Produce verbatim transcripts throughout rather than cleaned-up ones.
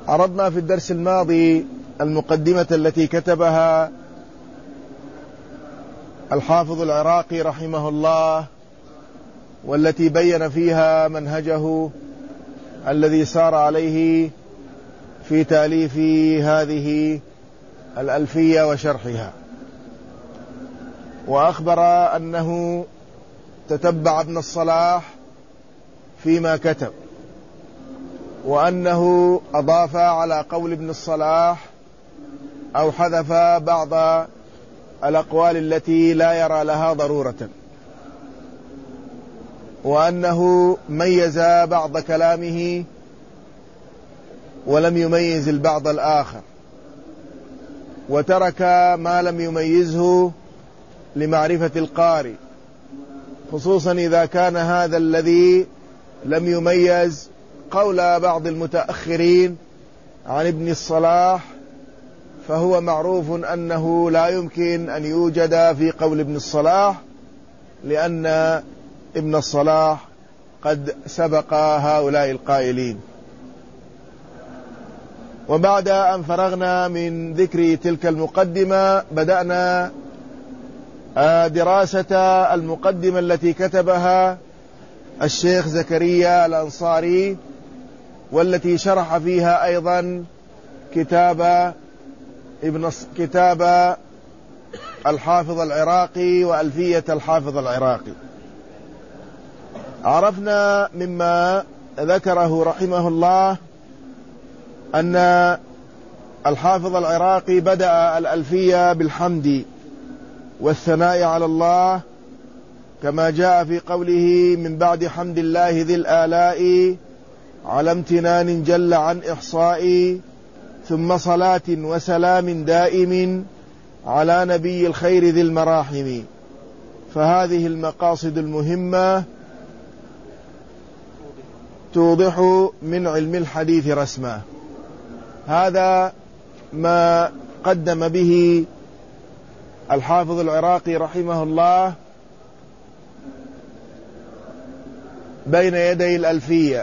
عرضنا في الدرس الماضي المقدمة التي كتبها الحافظ العراقي رحمه الله، والتي بين فيها منهجه الذي سار عليه في تأليف هذه الألفية وشرحها، وأخبر أنه تتبع ابن الصلاح فيما كتب، وأنه أضاف على قول ابن الصلاح أو حذف بعض الأقوال التي لا يرى لها ضرورة، وأنه ميز بعض كلامه ولم يميز البعض الآخر، وترك ما لم يميزه لمعرفة القارئ، خصوصا إذا كان هذا الذي لم يميز قول بعض المتأخرين عن ابن الصلاح، فهو معروف أنه لا يمكن أن يوجد في قول ابن الصلاح، لأن ابن الصلاح قد سبق هؤلاء القائلين. وبعد أن فرغنا من ذكر تلك المقدمة بدأنا دراسة المقدمة التي كتبها الشيخ زكريا الأنصاري، والتي شرح فيها أيضا كتاب ابن كتاب الحافظ العراقي وألفية الحافظ العراقي. عرفنا مما ذكره رحمه الله أن الحافظ العراقي بدأ الألفية بالحمد والثناء على الله، كما جاء في قوله: من بعد حمد الله ذي الآلاء على امتنان جل عن إحصائي، ثم صلاة وسلام دائم على نبي الخير ذي المراحم. فهذه المقاصد المهمة توضح من علم الحديث رسمه. هذا ما قدم به الحافظ العراقي رحمه الله بين يدي الألفية.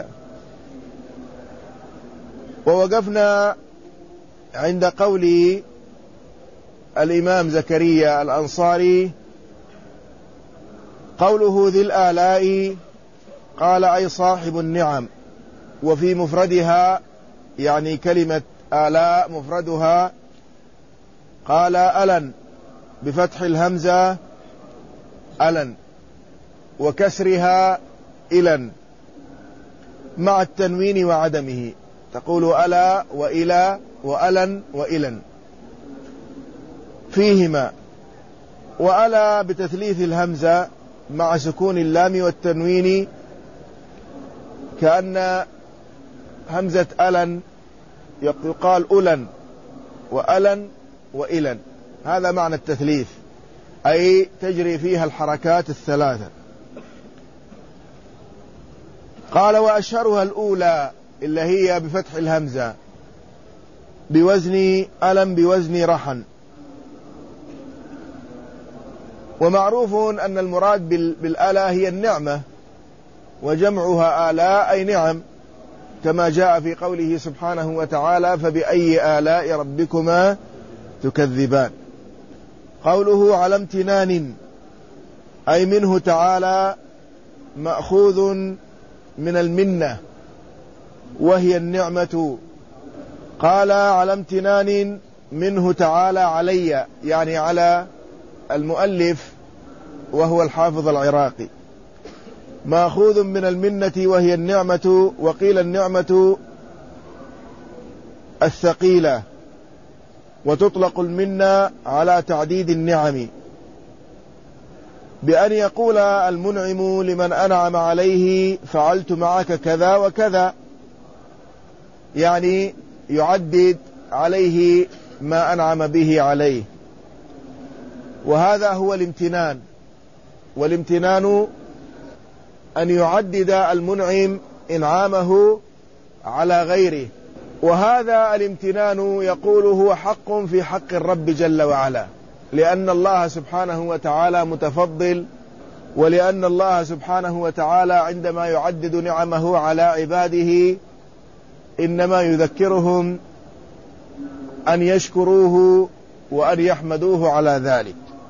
ووقفنا عند قول الإمام زكريا الأنصاري: قوله ذي الآلاء، قال أي صاحب النعم، وفي مفردها يعني كلمة آلاء مفردها قال ألن بفتح الهمزة ألن، وكسرها إلن مع التنوين وعدمه، تقول ألا وإلى وألن وإلن فيهما. وألا بتثليث الهمزة مع سكون اللام والتنوين، كأن همزة ألن يقال ألن وألن وإلن، هذا معنى التثليث، أي تجري فيها الحركات الثلاثة. قال: وأشهرها الأولى اللي هي بفتح الهمزة بوزن ألم بوزن رحن. ومعروف أن المراد بالآلاء هي النعمة، وجمعها آلاء أي نعم، كما جاء في قوله سبحانه وتعالى: فبأي آلاء ربكما تكذبان. قوله على امتنان أي منه تعالى، مأخوذ من المنة وهي النعمة. قال على امتنان منه تعالى علي، يعني على المؤلف وهو الحافظ العراقي، مأخوذ من المنة وهي النعمة. وقيل النعمة الثقيلة، وتطلق المنة على تعديد النعم، بأن يقول المنعم لمن أنعم عليه: فعلت معك كذا وكذا، يعني يعدد عليه ما أنعم به عليه. وهذا هو الامتنان. والامتنان أن يعدد المنعم إنعامه على غيره، وهذا الامتنان يقول هو حق في حق الرب جل وعلا، لأن الله سبحانه وتعالى متفضل، ولأن الله سبحانه وتعالى عندما يعدد نعمه على عباده إنما يذكرهم أن يشكروه وأن يحمدوه على ذلك.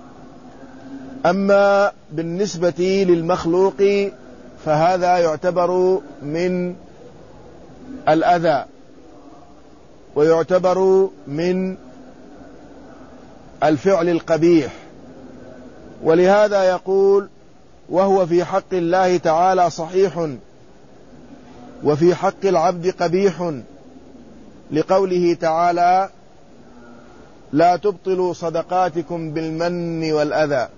أما بالنسبة للمخلوق فهذا يعتبر من الأذى ويعتبر من الفعل القبيح، ولهذا يقول: وهو في حق الله تعالى صحيح وفي حق العبد قبيح، لقوله تعالى: لا تبطلوا صدقاتكم بالمن والأذى.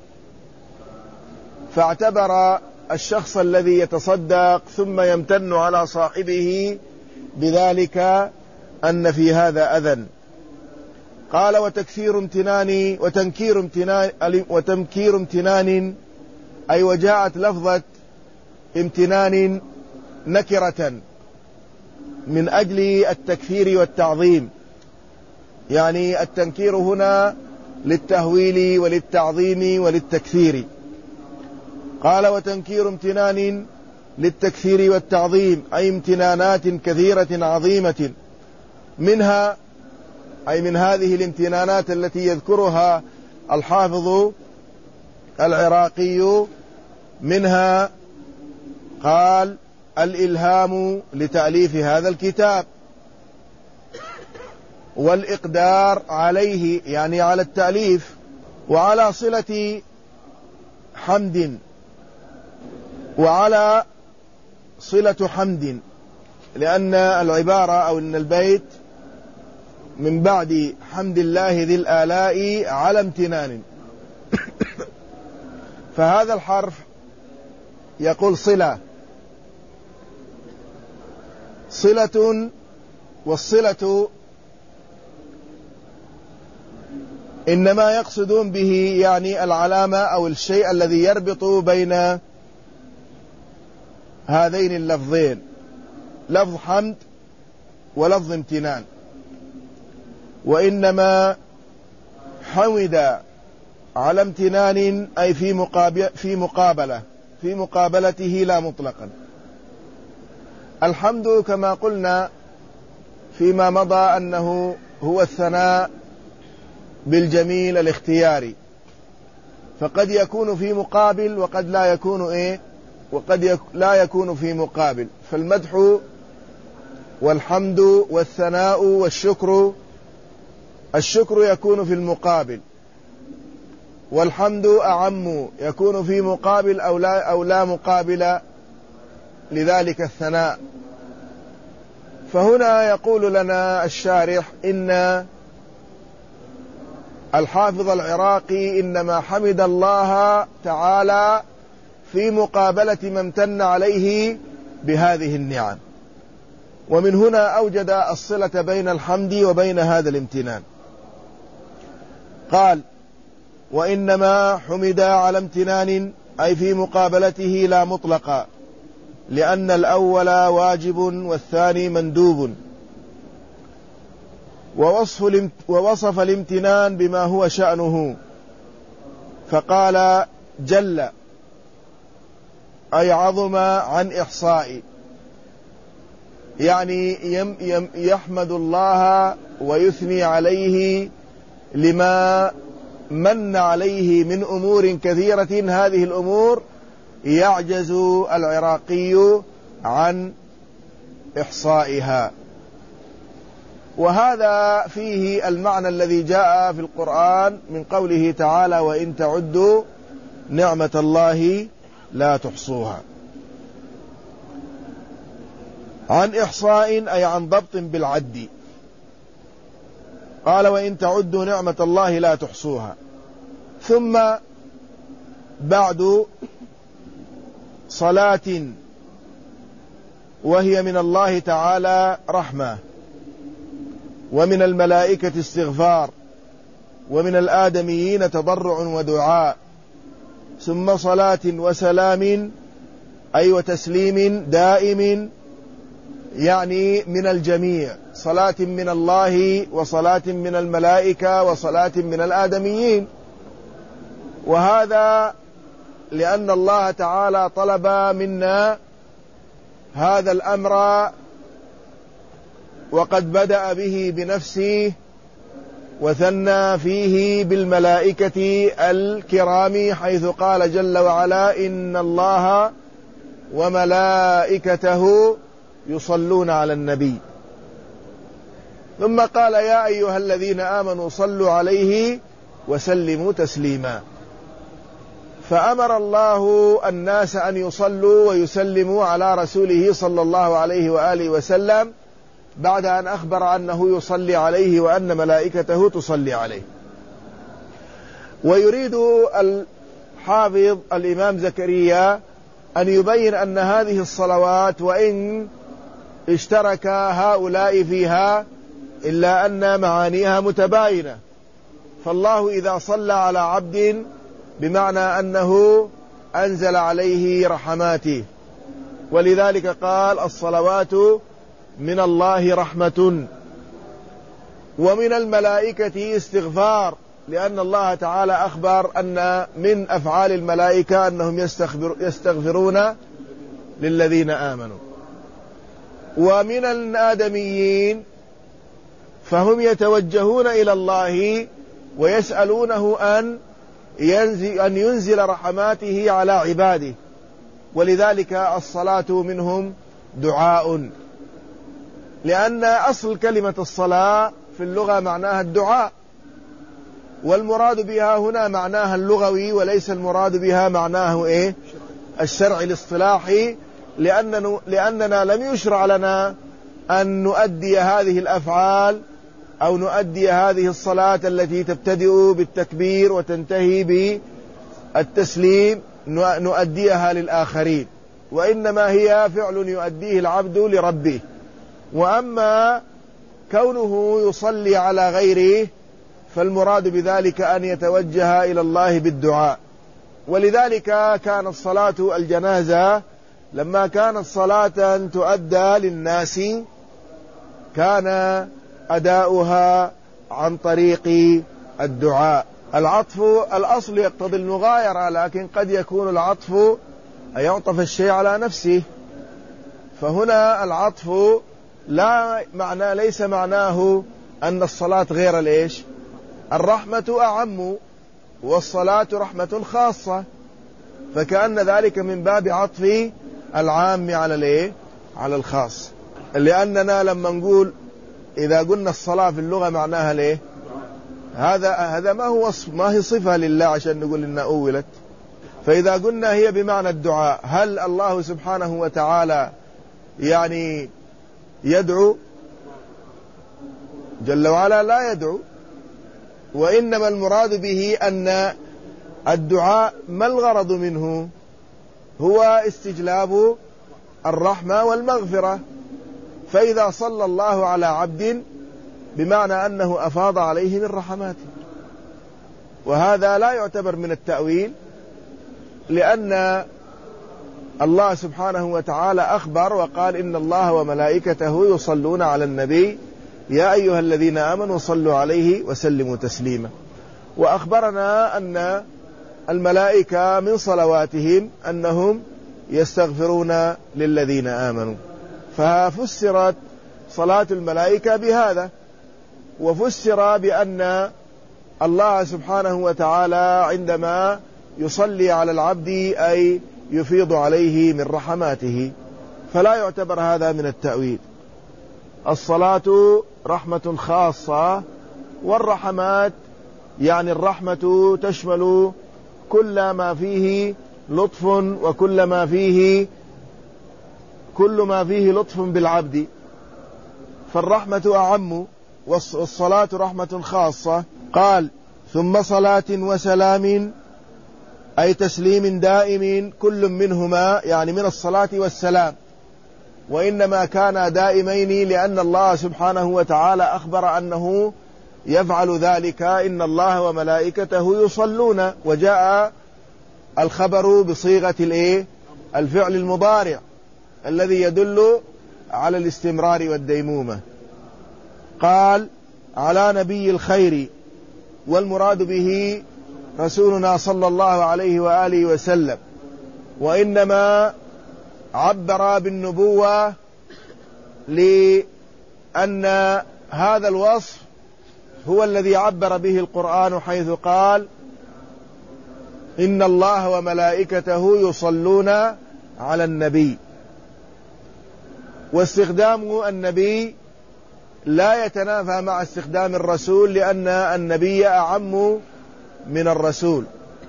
فاعتبر الشخص الذي يتصدق ثم يمتن على صاحبه بذلك أن في هذا أذى. قال: وتكثير امتنان وتنكير امتنان وتمكير امتنان، أي وجاءت لفظة امتنان نكرة من أجل التكثير والتعظيم، يعني التنكير هنا للتهويل وللتعظيم وللتكثير. قال: وتنكير امتنان للتكثير والتعظيم، أي امتنانات كثيرة عظيمة، منها أي من هذه الامتنانات التي يذكرها الحافظ العراقي، منها قال: الإلهام لتأليف هذا الكتاب، والإقدار عليه يعني على التأليف، وعلى صلة حمد، وعلى صلة حمد، لأن العبارة أو أن البيت من بعد حمد الله ذي الآلاء على امتنان. فهذا الحرف يقول صلة صلة، والصلة إنما يقصدون به يعني العلامة أو الشيء الذي يربط بين هذين اللفظين، لفظ حمد ولفظ امتنان. وإنما حمد على امتنان أي في مقابلة في مقابلة في مقابلته لا مطلقا. الحمد كما قلنا فيما مضى أنه هو الثناء بالجميل الاختياري، فقد يكون في مقابل وقد لا يكون إيه وقد يك لا يكون في مقابل. فالمدح والحمد والثناء والشكر، الشكر يكون في المقابل، والحمد أعم يكون في مقابل أو لا, أو لا مقابل لذلك الثناء. فهنا يقول لنا الشارح إن الحافظ العراقي إنما حمد الله تعالى في مقابلة من امتن عليه بهذه النعم، ومن هنا أوجد الصلة بين الحمد وبين هذا الامتنان. قال: وإنما حمد على امتنان أي في مقابلته لا مطلقا، لأن الأول واجب والثاني مندوب. ووصف, ووصف الامتنان بما هو شأنه، فقال: جل أي عظم عن إحصاء، يعني يم يم يحمد الله ويثني عليه لما من عليه من أمور كثيرة، هذه الأمور يعجز العراقي عن إحصائها. وهذا فيه المعنى الذي جاء في القرآن من قوله تعالى: وإن تعدوا نعمة الله لا تحصوها. عن إحصاء أي عن ضبط بالعد. قال: وإن تعدوا نعمة الله لا تحصوها. ثم بعد صلاة وهي من الله تعالى رحمة، ومن الملائكة استغفار، ومن الآدميين تضرع ودعاء، ثم صلاة وسلام أي وتسليم دائم، يعني من الجميع، صلاة من الله وصلاة من الملائكة وصلاة من الآدميين. وهذا لأن الله تعالى طلب منا هذا الأمر وقد بدأ به بنفسه وثنى فيه بالملائكة الكرام، حيث قال جل وعلا: إن الله وملائكته يصلون على النبي. ثم قال: يا أيها الذين آمنوا صلوا عليه وسلموا تسليما. فأمر الله الناس أن يصلوا ويسلموا على رسوله صلى الله عليه وآله وسلم بعد أن أخبر أنه يصلي عليه وأن ملائكته تصلي عليه. ويريد الحافظ الإمام زكريا أن يبين أن هذه الصلوات وإن اشترك هؤلاء فيها إلا أن معانيها متباينة. فالله إذا صلى على عبد بمعنى أنه أنزل عليه رحماته، ولذلك قال: الصلوات من الله رحمة. ومن الملائكة استغفار، لأن الله تعالى أخبر أن من أفعال الملائكة أنهم يستغفر يستغفرون للذين آمنوا. ومن الآدميين فهم يتوجهون إلى الله ويسألونه أن ينزل, أن ينزل رحماته على عباده، ولذلك الصلاة منهم دعاء، لأن أصل كلمة الصلاة في اللغة معناها الدعاء، والمراد بها هنا معناها اللغوي وليس المراد بها معناه إيه؟ الشرعي الاصطلاحي، لأننا, لأننا لم يشرع لنا أن نؤدي هذه الأفعال أو نؤدي هذه الصلاة التي تبتدئ بالتكبير وتنتهي بالتسليم نؤديها للآخرين، وإنما هي فعل يؤديه العبد لربه. وأما كونه يصلي على غيره فالمراد بذلك أن يتوجه إلى الله بالدعاء. ولذلك كانت صلاة الجنازة لما كانت صلاة تؤدى للناس كان أداؤها عن طريق الدعاء. العطف الأصل يقتضي المغايرة، لكن قد يكون العطف أن يعطف الشيء على نفسه، فهنا العطف لا معنى ليس معناه أن الصلاة غير الإيش؟ الرحمة أعم والصلاة رحمة خاصة، فكأن ذلك من باب عطف العام على الإيه؟ على الخاص. لأننا لما نقول إذا قلنا الصلاة في اللغة معناها ليه؟ هذا هذا ما هو ما هي صفة لله عشان نقول إنها أولت. فإذا قلنا هي بمعنى الدعاء، هل الله سبحانه وتعالى يعني يدعو؟ جل وعلا لا يدعو، وإنما المراد به أن الدعاء ما الغرض منه؟ هو استجلاب الرحمة والمغفرة. فإذا صلى الله على عبد بمعنى أنه أفاض عليه من رحماته، وهذا لا يعتبر من التأويل، لأن الله سبحانه وتعالى أخبر وقال: إن الله وملائكته يصلون على النبي يا أيها الذين آمنوا صلوا عليه وسلموا تسليما. وأخبرنا أن الملائكة من صلواتهم أنهم يستغفرون للذين آمنوا، ففسرت صلاة الملائكة بهذا، وفسر بأن الله سبحانه وتعالى عندما يصلي على العبد أي يفيض عليه من رحماته، فلا يعتبر هذا من التأويل. الصلاة رحمة خاصة، والرحمات يعني الرحمة تشمل كل ما فيه لطف وكل ما فيه كل ما فيه لطف بالعبد، فالرحمة أعم والصلاة رحمة خاصة. قال: ثم صلاة وسلام أي تسليم دائم كل منهما، يعني من الصلاة والسلام، وإنما كانا دائمين لأن الله سبحانه وتعالى أخبر أنه يفعل ذلك: إن الله وملائكته يصلون، وجاء الخبر بصيغة الإيه؟ الفعل المضارع الذي يدل على الاستمرار والديمومة. قال: على نبي الخير، والمراد به رسولنا صلى الله عليه وآله وسلم، وإنما عبر بالنبوة أن هذا الوصف هو الذي عبر به القرآن حيث قال إن الله وملائكته يصلون على النبي. واستخدام النبي لا يتنافى مع استخدام الرسول، لأن النبي أعم من الرسول،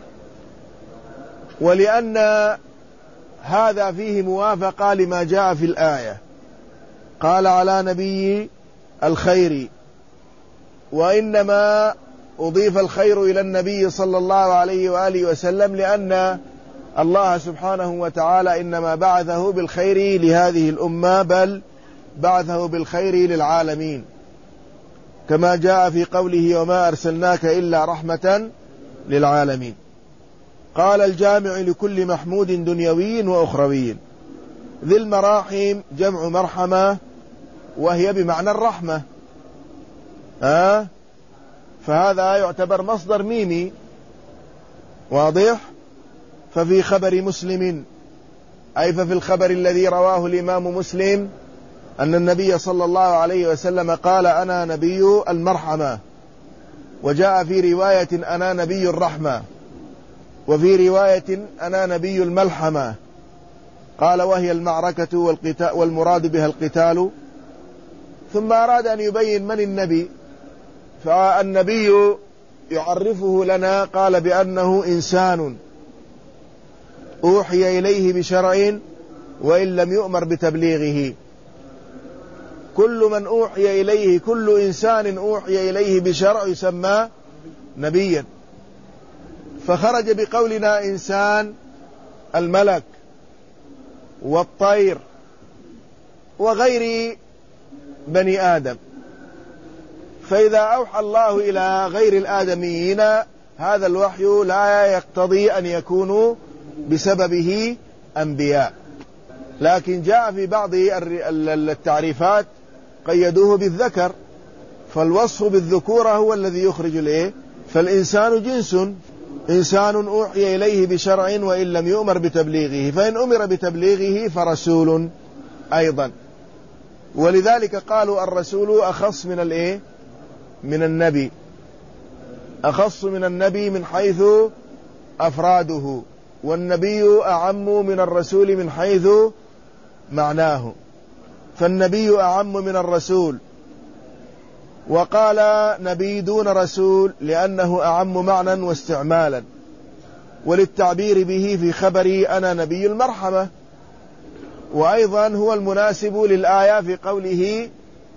ولأن هذا فيه موافقة لما جاء في الآية. قال على نبي الخير، وإنما أضيف الخير إلى النبي صلى الله عليه وآله وسلم لأن الله سبحانه وتعالى إنما بعثه بالخير لهذه الأمة، بل بعثه بالخير للعالمين، كما جاء في قوله وما أرسلناك إلا رحمة للعالمين. قال الجامع لكل محمود دنيوي وأخروي. ذي المراحم جمع مرحمة، وهي بمعنى الرحمة، أه؟ فهذا يعتبر مصدر ميمي واضح. ففي خبر مسلم، أي ففي الخبر الذي رواه الإمام مسلم أن النبي صلى الله عليه وسلم قال أنا نبي المرحمة، وجاء في رواية أنا نبي الرحمة، وفي رواية أنا نبي الملحمة. قال وهي المعركة والقتال، والمراد بها القتال. ثم أراد أن يبين من النبي، فالنبي يعرفه لنا، قال بأنه إنسان أوحي إليه بشرع وإن لم يؤمر بتبليغه. كل من أوحي إليه، كل إنسان أوحي إليه بشرع يسمى نبيا. فخرج بقولنا إنسان الملك والطير وغير بني آدم. فإذا أوحى الله إلى غير الآدميين هذا الوحي لا يقتضي أن يكونوا بسببه أنبياء، لكن جاء في بعض التعريفات قيدوه بالذكر، فالوصف بالذكورة هو الذي يخرج الإيه. فالإنسان جنس، إنسان أوحي إليه بشرع وإن لم يؤمر بتبليغه، فإن أمر بتبليغه فرسول أيضا. ولذلك قالوا الرسول أخص من الإيه؟ من النبي، أخص من النبي من حيث أفراده، والنبي أعم من الرسول من حيث معناه، فالنبي أعم من الرسول. وقال نبي دون رسول لأنه أعم معنى واستعمالا، وللتعبير به في خبري أنا نبي المرحمة. وأيضا هو المناسب للآية في قوله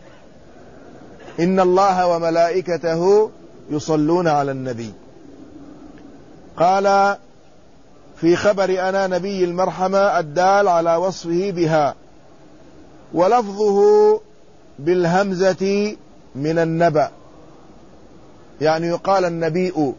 إن الله وملائكته يصلون على النبي. قال في خبر أنا نبي المرحمة الدال على وصفه بها، ولفظه بالهمزة من النبأ، يعني يقال النبي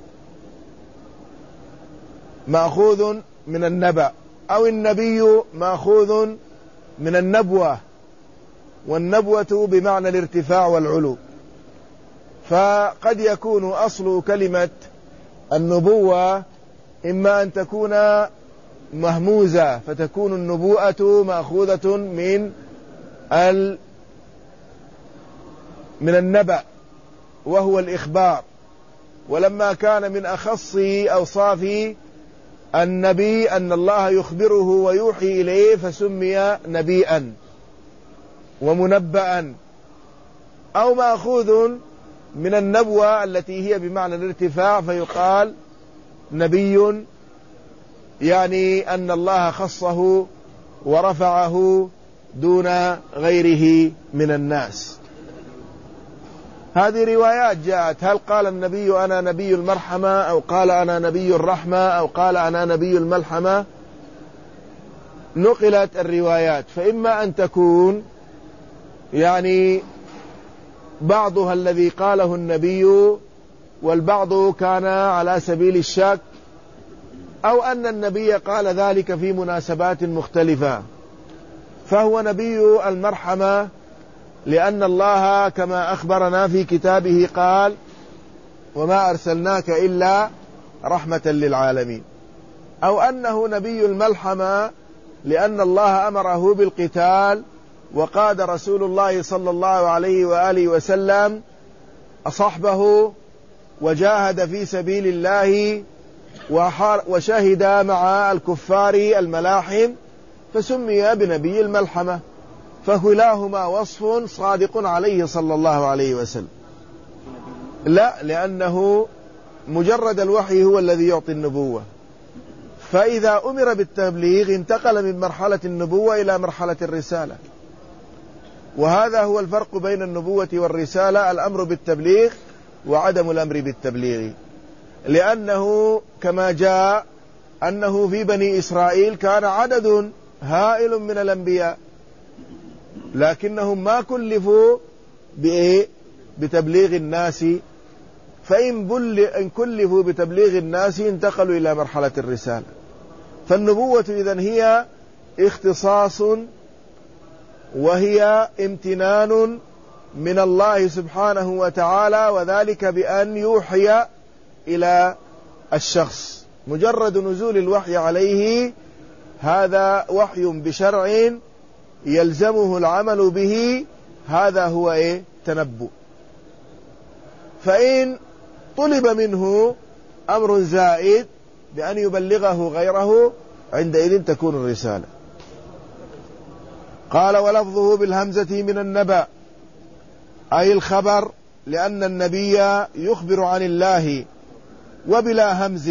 مأخوذ من النبأ، أو النبي مأخوذ من النبوة، والنبوة بمعنى الارتفاع والعلو. فقد يكون أصل كلمة النبوة إما أن تكون مهموزة فتكون النبوءة مأخوذة من ال من النبأ وهو الإخبار، ولما كان من أخص أوصاف النبي أن الله يخبره ويوحي إليه فسمي نبيا ومنبأ. أو مأخوذ من النبوة التي هي بمعنى الارتفاع فيقال نبي، يعني أن الله خصه ورفعه دون غيره من الناس. هذه روايات جاءت، هل قال النبي أنا نبي المرحمة، أو قال أنا نبي الرحمة، أو قال أنا نبي الملحمة؟ نقلت الروايات، فإما أن تكون يعني بعضها الذي قاله النبي والبعض كان على سبيل الشك، أو أن النبي قال ذلك في مناسبات مختلفة. فهو نبي المرحمة لأن الله كما أخبرنا في كتابه قال وما أرسلناك إلا رحمة للعالمين، أو أنه نبي الملحمة لأن الله أمره بالقتال وقاد رسول الله صلى الله عليه وآله وسلم صحبه وجاهد في سبيل الله وشهد مع الكفار الملاحم، فسمي بنبي الملحمة، فكلاهما وصف صادق عليه صلى الله عليه وسلم. لا، لأنه مجرد الوحي هو الذي يعطي النبوة، فإذا أمر بالتبليغ انتقل من مرحلة النبوة إلى مرحلة الرسالة، وهذا هو الفرق بين النبوة والرسالة، الأمر بالتبليغ وعدم الأمر بالتبليغ. لأنه كما جاء أنه في بني إسرائيل كان عدد هائل من الأنبياء، لكنهم ما كلفوا بإيه؟ بتبليغ الناس، فإن إن كلفوا بتبليغ الناس انتقلوا إلى مرحلة الرسالة. فالنبوة إذن هي اختصاص وهي امتنان من الله سبحانه وتعالى، وذلك بأن يوحي إلى الشخص. مجرد نزول الوحي عليه هذا وحي بشرع يلزمه العمل به، هذا هو إيه؟ تنبؤ. فإن طلب منه أمر زائد بأن يبلغه غيره عندئذ تكون الرسالة. قال: ولفظه بالهمزة من النبأ أي الخبر، لأن النبي يخبر عن الله، وبلا همز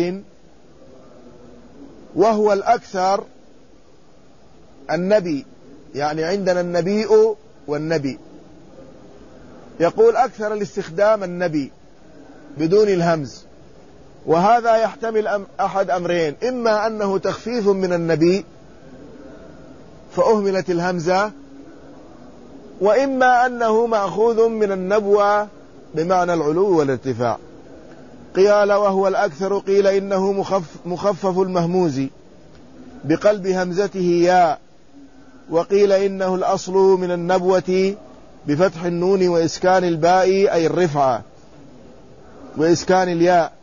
وهو الأكثر النبي، يعني عندنا النبي والنبي، يقول أكثر الاستخدام النبي بدون الهمز، وهذا يحتمل أحد أمرين: إما أنه تخفيف من النبي فأهملت الهمزة، وإما أنه مأخوذ من النبوة بمعنى العلو والارتفاع. قيل وهو الأكثر، قيل إنه مخف مخفف المهموز بقلب همزته ياء، وقيل إنه الأصل من النبوة بفتح النون وإسكان الباء أي الرفعة، وإسكان الياء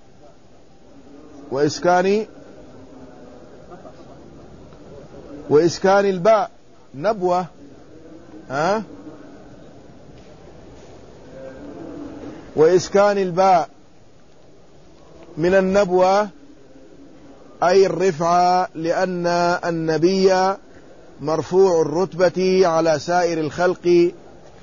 وإسكان وإسكان الباء نبوة، ها وإسكان الباء من النبوة أي الرفعة، لأن النبي مرفوع الرتبة على سائر الخلق.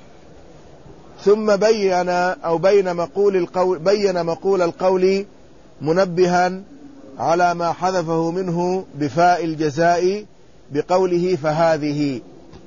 ثم بين أو بين مقول القول بين مقول القول منبها على ما حذفه منه بفاء الجزاء بقوله فهذه،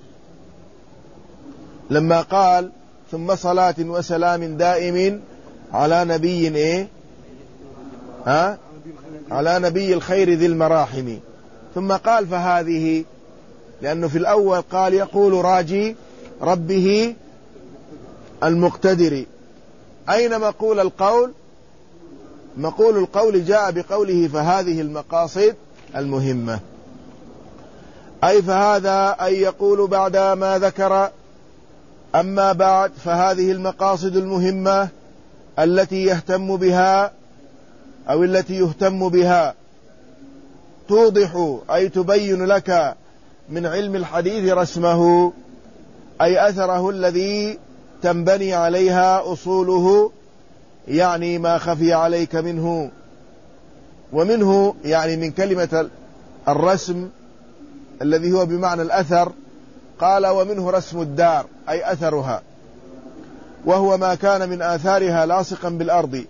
لما قال: ثم صلاة وسلام دائم على نبي إيه؟ ها؟ على نبي الخير ذي المراحم. ثم قال فهذه، لأنه في الأول قال يقول راجي ربه المقتدر. أين مقول القول؟ مقول القول جاء بقوله فهذه المقاصد المهمة، أي فهذا أي يقول بعد ما ذكر. أما بعد فهذه المقاصد المهمة التي يهتم بها أو التي يهتم بها توضح أي تبين لك من علم الحديث رسمه، أي أثره الذي تنبني عليها أصوله، يعني ما خفي عليك منه. ومنه يعني من كلمة الرسم الذي هو بمعنى الأثر، قال ومنه رسم الدار أي أثرها، وهو ما كان من آثارها لاصقا بالأرض.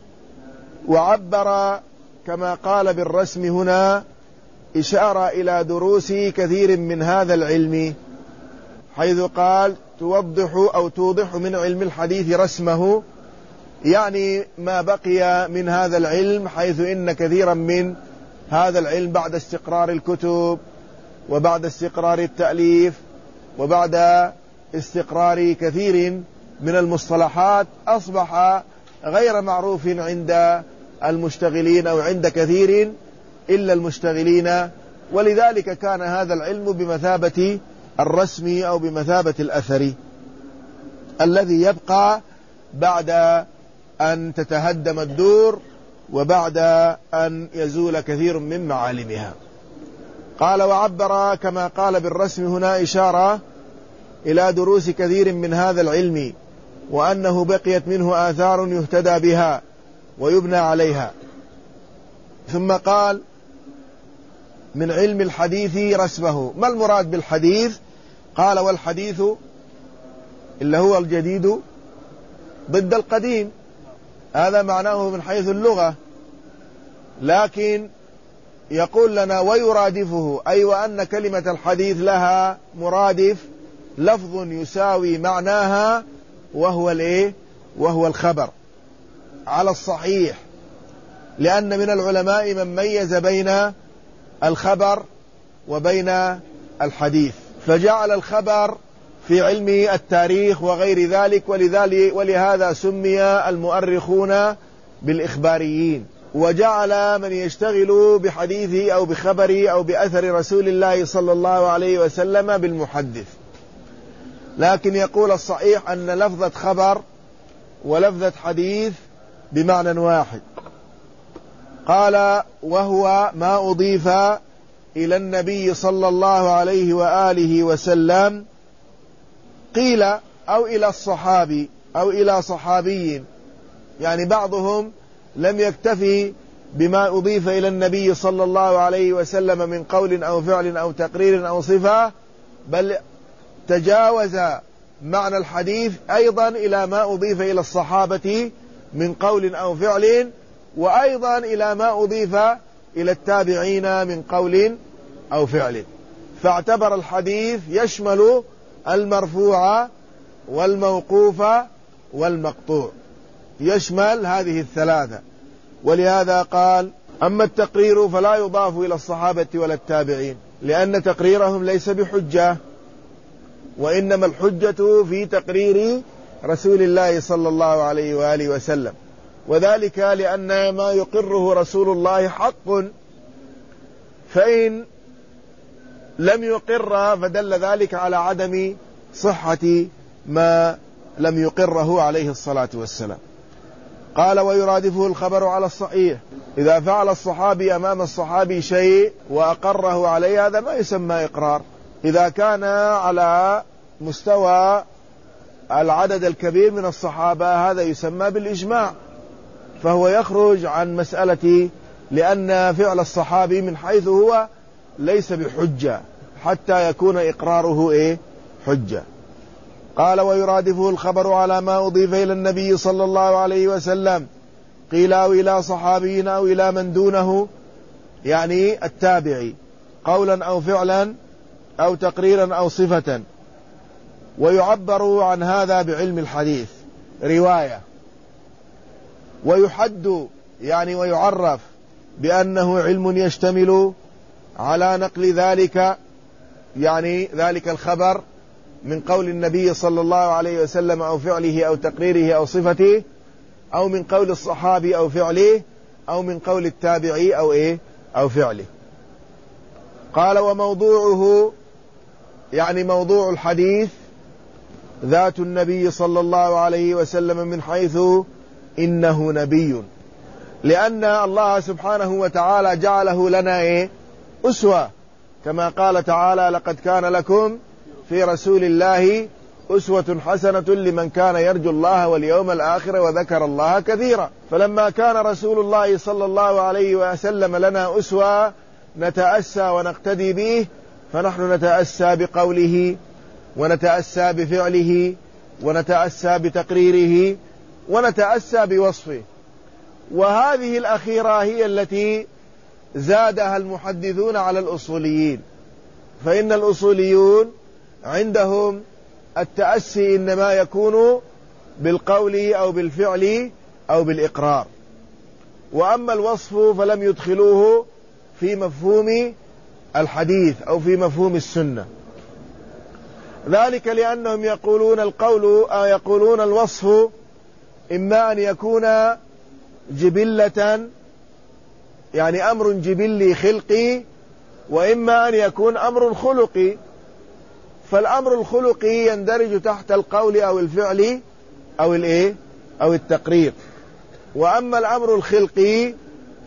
وعبر كما قال بالرسم هنا إشارة إلى دروس كثير من هذا العلم، حيث قال توضح أو توضح من علم الحديث رسمه، يعني ما بقي من هذا العلم، حيث إن كثيرا من هذا العلم بعد استقرار الكتب وبعد استقرار التأليف وبعد استقرار كثير من المصطلحات أصبح غير معروف عند المشتغلين أو عند كثير إلا المشتغلين، ولذلك كان هذا العلم بمثابة الرسم أو بمثابة الأثر الذي يبقى بعد أن تتهدم الدور وبعد أن يزول كثير من معالمها. قال وعبر كما قال بالرسم هنا إشارة إلى دروس كثير من هذا العلم، وأنه بقيت منه آثار يهتدى بها ويبنى عليها. ثم قال: من علم الحديث رسمه. ما المراد بالحديث؟ قال: والحديث اللي هو الجديد ضد القديم، هذا معناه من حيث اللغة، لكن يقول لنا ويرادفه، أي وأن كلمة الحديث لها مرادف، لفظ يساوي معناها، وهو الايه؟ وهو الخبر على الصحيح، لأن من العلماء من ميز بين الخبر وبين الحديث، فجعل الخبر في علم التاريخ وغير ذلك، ولذلك ولهذا سمي المؤرخون بالإخباريين، وجعل من يشتغل بحديثه أو بخبره أو بأثر رسول الله صلى الله عليه وسلم بالمحدث. لكن يقول الصحيح أن لفظة خبر ولفظة حديث بمعنى واحد. قال: وهو ما أضيف إلى النبي صلى الله عليه وآله وسلم، قيل أو إلى الصحابي أو إلى صحابي، يعني بعضهم لم يكتفي بما أضيف إلى النبي صلى الله عليه وسلم من قول أو فعل أو تقرير أو صفة، بل تجاوز معنى الحديث أيضا إلى ما أضيف إلى الصحابة من قول أو فعل، وأيضا إلى ما أضيف إلى التابعين من قول أو فعل، فاعتبر الحديث يشمل المرفوع والموقوف والمقطوع، يشمل هذه الثلاثة. ولهذا قال: أما التقرير فلا يضاف إلى الصحابة ولا التابعين، لأن تقريرهم ليس بحجة، وإنما الحجة في تقرير رسول الله صلى الله عليه وآله وسلم، وذلك لأن ما يقره رسول الله حق، فإن لم يقر فدل ذلك على عدم صحة ما لم يقره عليه الصلاة والسلام. قال: ويرادفه الخبر على الصحيح. إذا فعل الصحابي أمام الصحابي شيء وأقره عليه، هذا ما يسمى إقرار. إذا كان على مستوى العدد الكبير من الصحابة، هذا يسمى بالإجماع، فهو يخرج عن مسألة، لأن فعل الصحابي من حيث هو ليس بحجة حتى يكون إقراره إيه؟ حجة. قال: ويرادفه الخبر على ما أضيف إلى النبي صلى الله عليه وسلم، قيل أو إلى صحابي أو إلى من دونه، يعني التابعي، قولا أو فعلا أو تقريرا أو صفة. ويعبر عن هذا بعلم الحديث رواية، ويحد يعني ويعرف بأنه علم يشتمل على نقل ذلك، يعني ذلك الخبر من قول النبي صلى الله عليه وسلم أو فعله أو تقريره أو صفته، أو من قول الصحابي أو فعله، أو من قول التابعي أو إيه أو فعله. قال: وموضوعه يعني موضوع الحديث ذات النبي صلى الله عليه وسلم، من حيث إنه نبي، لأن الله سبحانه وتعالى جعله لنا إيه؟ أسوة، كما قال تعالى: لقد كان لكم في رسول الله أسوة حسنة لمن كان يرجو الله واليوم الآخر وذكر الله كثيرا. فلما كان رسول الله صلى الله عليه وسلم لنا أسوة نتأسى ونقتدي به، فنحن نتأسى بقوله، ونتأسى بفعله، ونتأسى بتقريره، ونتأسى بوصفه. وهذه الأخيرة هي التي زادها المحدثون على الأصوليين، فإن الأصوليون عندهم التأسي إنما يكون بالقول أو بالفعل أو بالإقرار، وأما الوصف فلم يدخلوه في مفهوم الحديث أو في مفهوم السنة، ذلك لأنهم يقولون القول أو يقولون الوصف إما أن يكون جبلة، يعني أمر جبلي خلقي، وإما أن يكون أمر خلقي. فالأمر الخلقي يندرج تحت القول أو الفعل أو الإيه أو التقرير، وأما الأمر الخلقي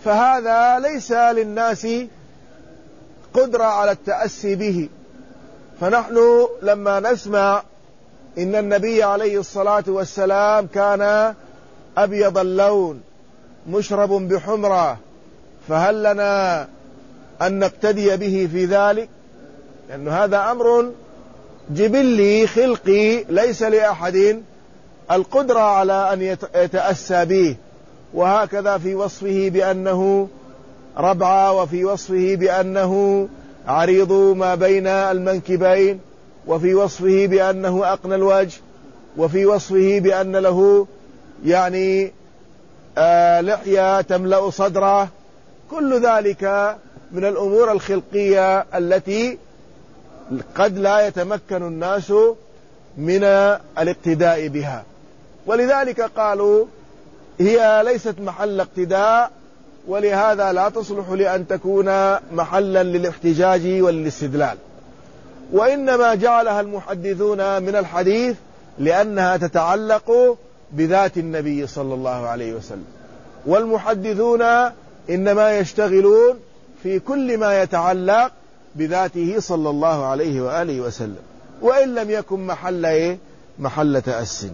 فهذا ليس للناس قدرة على التأسي به، فنحن لما نسمع إن النبي عليه الصلاة والسلام كان أبيض اللون مشرب بحمرة، فهل لنا أن نقتدي به في ذلك؟ لأن هذا أمر جبلي خلقي ليس لأحد القدرة على أن يتأسى به. وهكذا في وصفه بأنه ربعة، وفي وصفه بأنه عريض ما بين المنكبين، وفي وصفه بأنه أقنى الوجه، وفي وصفه بأن له يعني آه لحية تملأ صدره. كل ذلك من الأمور الخلقية التي قد لا يتمكن الناس من الاقتداء بها، ولذلك قالوا هي ليست محل اقتداء، ولهذا لا تصلح لأن تكون محلا للاحتجاج والاستدلال. وإنما جعلها المحدثون من الحديث لأنها تتعلق بذات النبي صلى الله عليه وسلم، والمحدثون إنما يشتغلون في كل ما يتعلق بذاته صلى الله عليه وآله وسلم، وإن لم يكن محل إيه؟ محل تأسٍ.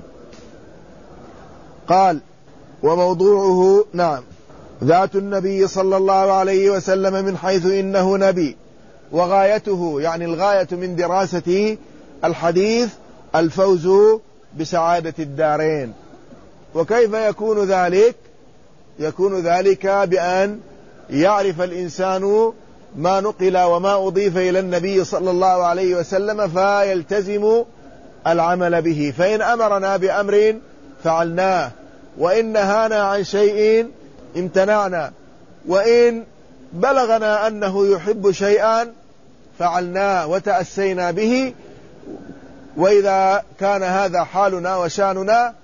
قال وموضوعه نعم ذات النبي صلى الله عليه وسلم من حيث إنه نبي، وغايته يعني الغاية من دراسة الحديث الفوز بسعادة الدارين. وكيف يكون ذلك؟ يكون ذلك بأن يعرف الإنسان ما نقل وما أضيف إلى النبي صلى الله عليه وسلم فيلتزم العمل به، فإن أمرنا بأمر فعلناه، وإن نهانا عن شيء امتنعنا، وإن بلغنا أنه يحب شيئا فعلناه وتأسينا به. وإذا كان هذا حالنا وشاننا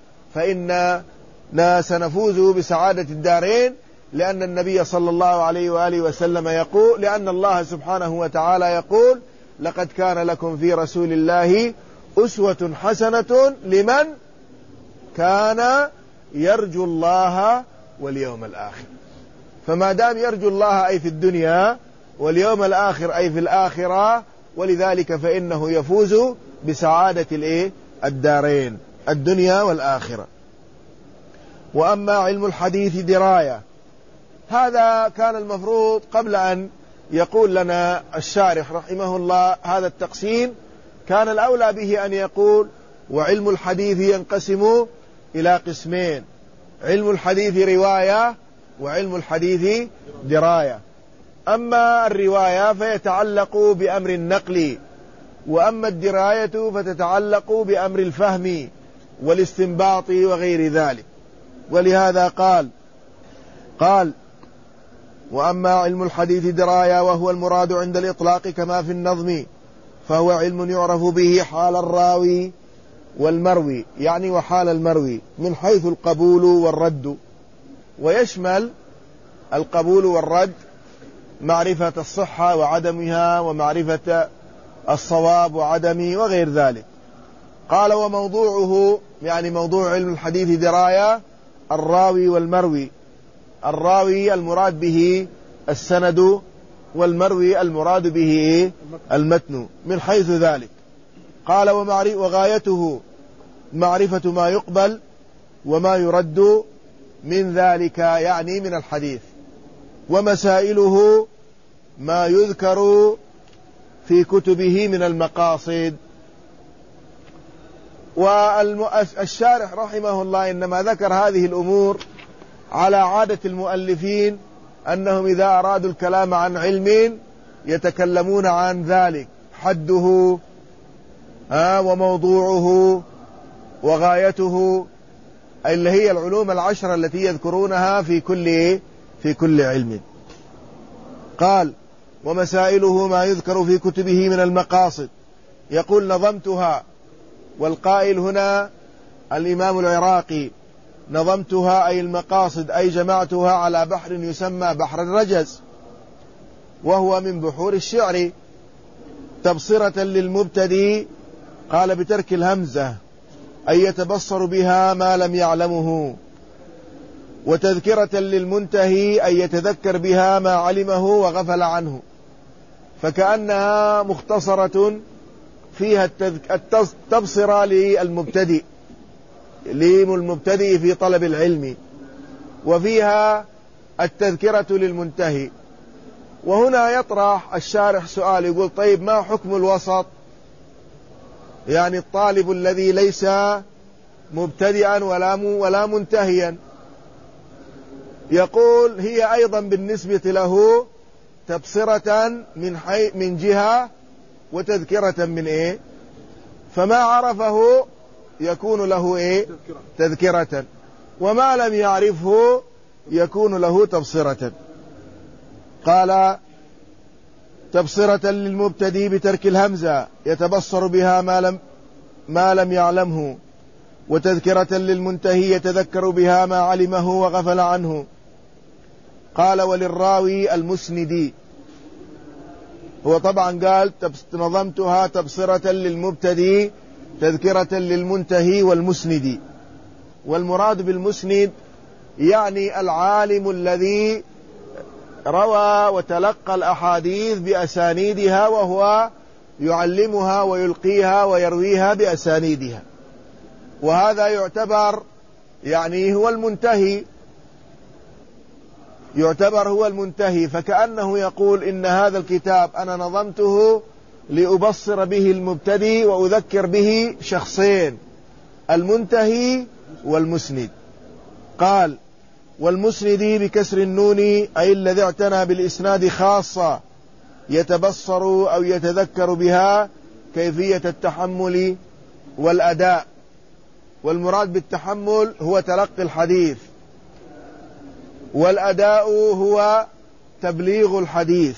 فإننا سنفوز بسعادة الدارين، لأن النبي صلى الله عليه وآله وسلم يقول، لأن الله سبحانه وتعالى يقول لقد كان لكم في رسول الله أسوة حسنة لمن كان يرجو الله واليوم الآخر. فما دام يرجو الله أي في الدنيا، واليوم الآخر أي في الآخرة، ولذلك فإنه يفوز بسعادة الإيه؟ الدارين، الدنيا والآخرة. وأما علم الحديث دراية، هذا كان المفروض قبل أن يقول لنا الشارح رحمه الله هذا التقسيم، كان الأولى به أن يقول وعلم الحديث ينقسم إلى قسمين: علم الحديث رواية، وعلم الحديث دراية. أما الرواية فيتعلق بأمر النقل، وأما الدراية فتتعلق بأمر الفهم والاستنباط وغير ذلك. ولهذا قال قال وأما علم الحديث دراية وهو المراد عند الإطلاق كما في النظم، فهو علم يعرف به حال الراوي والمروي، يعني وحال المروي من حيث القبول والرد، ويشمل القبول والرد معرفة الصحة وعدمها، ومعرفة الصواب وعدمه وغير ذلك. قال وموضوعه يعني موضوع علم الحديث دراية الراوي والمروي. الراوي المراد به السند، والمروي المراد به المتن من حيث ذلك. قال وغايته معرفة ما يقبل وما يرد من ذلك، يعني من الحديث. ومسائله ما يذكر في كتبه من المقاصد. والشارح رحمه الله إنما ذكر هذه الأمور على عادة المؤلفين، أنهم إذا أرادوا الكلام عن علم يتكلمون عن ذلك: حده وموضوعه وغايته، اللي هي العلوم العشرة التي يذكرونها في كل في كل علم. قال ومسائله ما يذكر في كتبه من المقاصد. يقول نظمتها، والقائل هنا الإمام العراقي، نظمتها أي المقاصد، أي جمعتها على بحر يسمى بحر الرجز، وهو من بحور الشعر، تبصرة للمبتدي. قال بترك الهمزة، أي يتبصر بها ما لم يعلمه، وتذكرة للمنتهي، أي يتذكر بها ما علمه وغفل عنه، فكأنها مختصرة فيها التبصرة للمبتدئ للمبتدئ في طلب العلم، وفيها التذكرة للمنتهي. وهنا يطرح الشارح سؤال، يقول طيب ما حكم الوسط؟ يعني الطالب الذي ليس مبتدئا ولا ولا منتهيا. يقول هي أيضا بالنسبة له تبصرة من حي من جهة وتذكرة من إيه؟ فما عرفه يكون له إيه؟ تذكرة، وما لم يعرفه يكون له تبصرة. قال تبصرة للمبتدئ بترك الهمزة يتبصر بها ما لم ما لم يعلمه، وتذكرة للمنتهي يتذكر بها ما علمه وغفل عنه. قال وللراوي المسندي، هو طبعا قال نظمتها تبصرة للمبتدئ تذكرة للمنتهي والمسند، والمراد بالمسند يعني العالم الذي روى وتلقى الأحاديث بأسانيدها وهو يعلمها ويلقيها ويرويها بأسانيدها، وهذا يعتبر يعني هو المنتهي، يعتبر هو المنتهي. فكأنه يقول إن هذا الكتاب أنا نظمته لأبصر به المبتدئ وأذكر به شخصين، المنتهي والمسند. قال والمسند بكسر النون أي الذي اعتنى بالإسناد خاصة يتبصر أو يتذكر بها كيفية التحمل والأداء. والمراد بالتحمل هو تلقي الحديث، والأداء هو تبليغ الحديث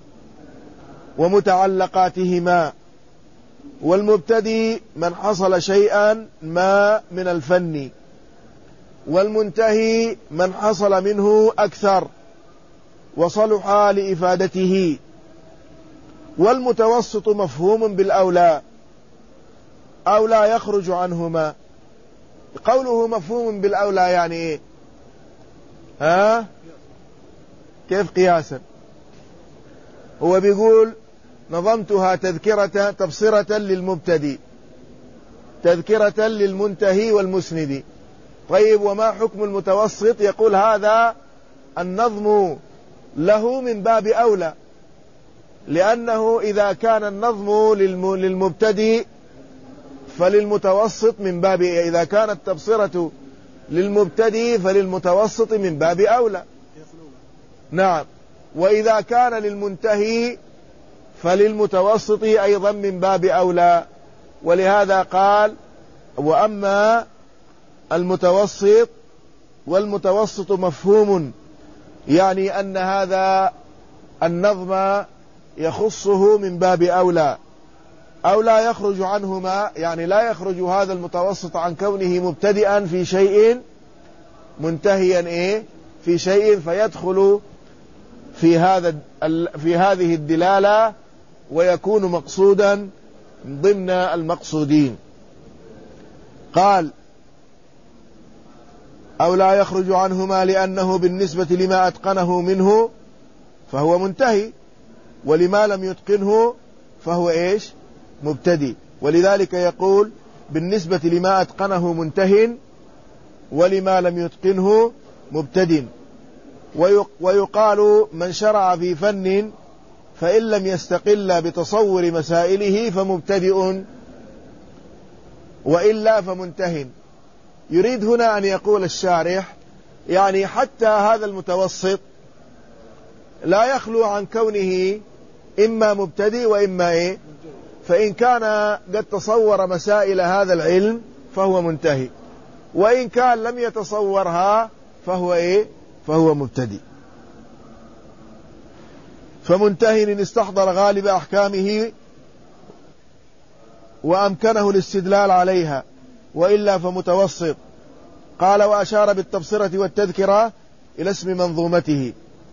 ومتعلقاتهما. والمبتدئ من حصل شيئا ما من الفن، والمنتهي من حصل منه أكثر وصلح لإفادته. والمتوسط مفهوم بالأولى أو لا يخرج عنهما. قوله مفهوم بالأولى يعني إيه؟ ها؟ كيف قياسا؟ هو بيقول نظمتها تذكرة تبصرة للمبتدئ تذكرة للمنتهي والمسند. طيب وما حكم المتوسط؟ يقول هذا النظم له من باب أولى، لأنه إذا كان النظم للمبتدئ فللمتوسط من باب، إذا كانت التبصرة للمبتدئ فللمتوسط من باب أولى. نعم. وإذا كان للمنتهي فللمتوسط أيضا من باب أولى. ولهذا قال وأما المتوسط والمتوسط مفهوم، يعني أن هذا النظم يخصه من باب أولى أو لا يخرج عنهما، يعني لا يخرج هذا المتوسط عن كونه مبتدئا في شيء منتهيا إيه في شيء، فيدخل في هذا في هذه الدلالة ويكون مقصودا ضمن المقصودين. قال أو لا يخرج عنهما لأنه بالنسبة لما أتقنه منه فهو منتهي، ولما لم يتقنه فهو إيش؟ مبتدئ. ولذلك يقول بالنسبة لما أتقنه منتهٍ ولما لم يتقنه مبتدئ. ويقال من شرع في فن فإن لم يستقل بتصور مسائله فمبتدئ وإلا فمنتهٍ. يريد هنا أن يقول الشارح يعني حتى هذا المتوسط لا يخلو عن كونه إما مبتدئ وإما إيه، فإن كان قد تصور مسائل هذا العلم فهو منتهي، وإن كان لم يتصورها فهو إيه، فهو مبتدئ. فمنتهي إن استحضر غالب أحكامه وأمكنه الاستدلال عليها، وإلا فمتوسط. قال وأشار بالتبصرة والتذكرة إلى اسم منظومته.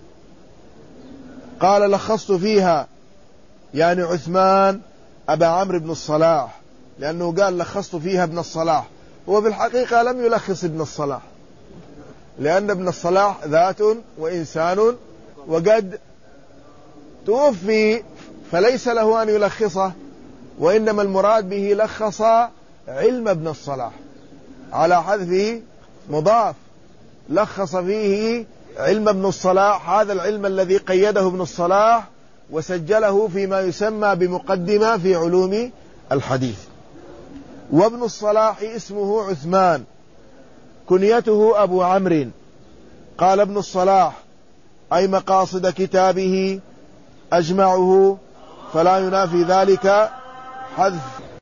قال لخصت فيها يعني عثمان أبا عمرو بن الصلاح، لأنه قال لخصت فيها ابن الصلاح، هو في الحقيقة لم يلخص ابن الصلاح، لأن ابن الصلاح ذات وإنسان وقد توفي فليس له أن يلخصه، وإنما المراد به لخص علم ابن الصلاح على حذف مضاف، لخص فيه علم ابن الصلاح، هذا العلم الذي قيده ابن الصلاح وسجله فيما يسمى بمقدمة في علوم الحديث. وابن الصلاح اسمه عثمان، كنيته أبو عمرو. قال ابن الصلاح: أي مقاصد كتابه أجمعه، فلا ينافي ذلك حذف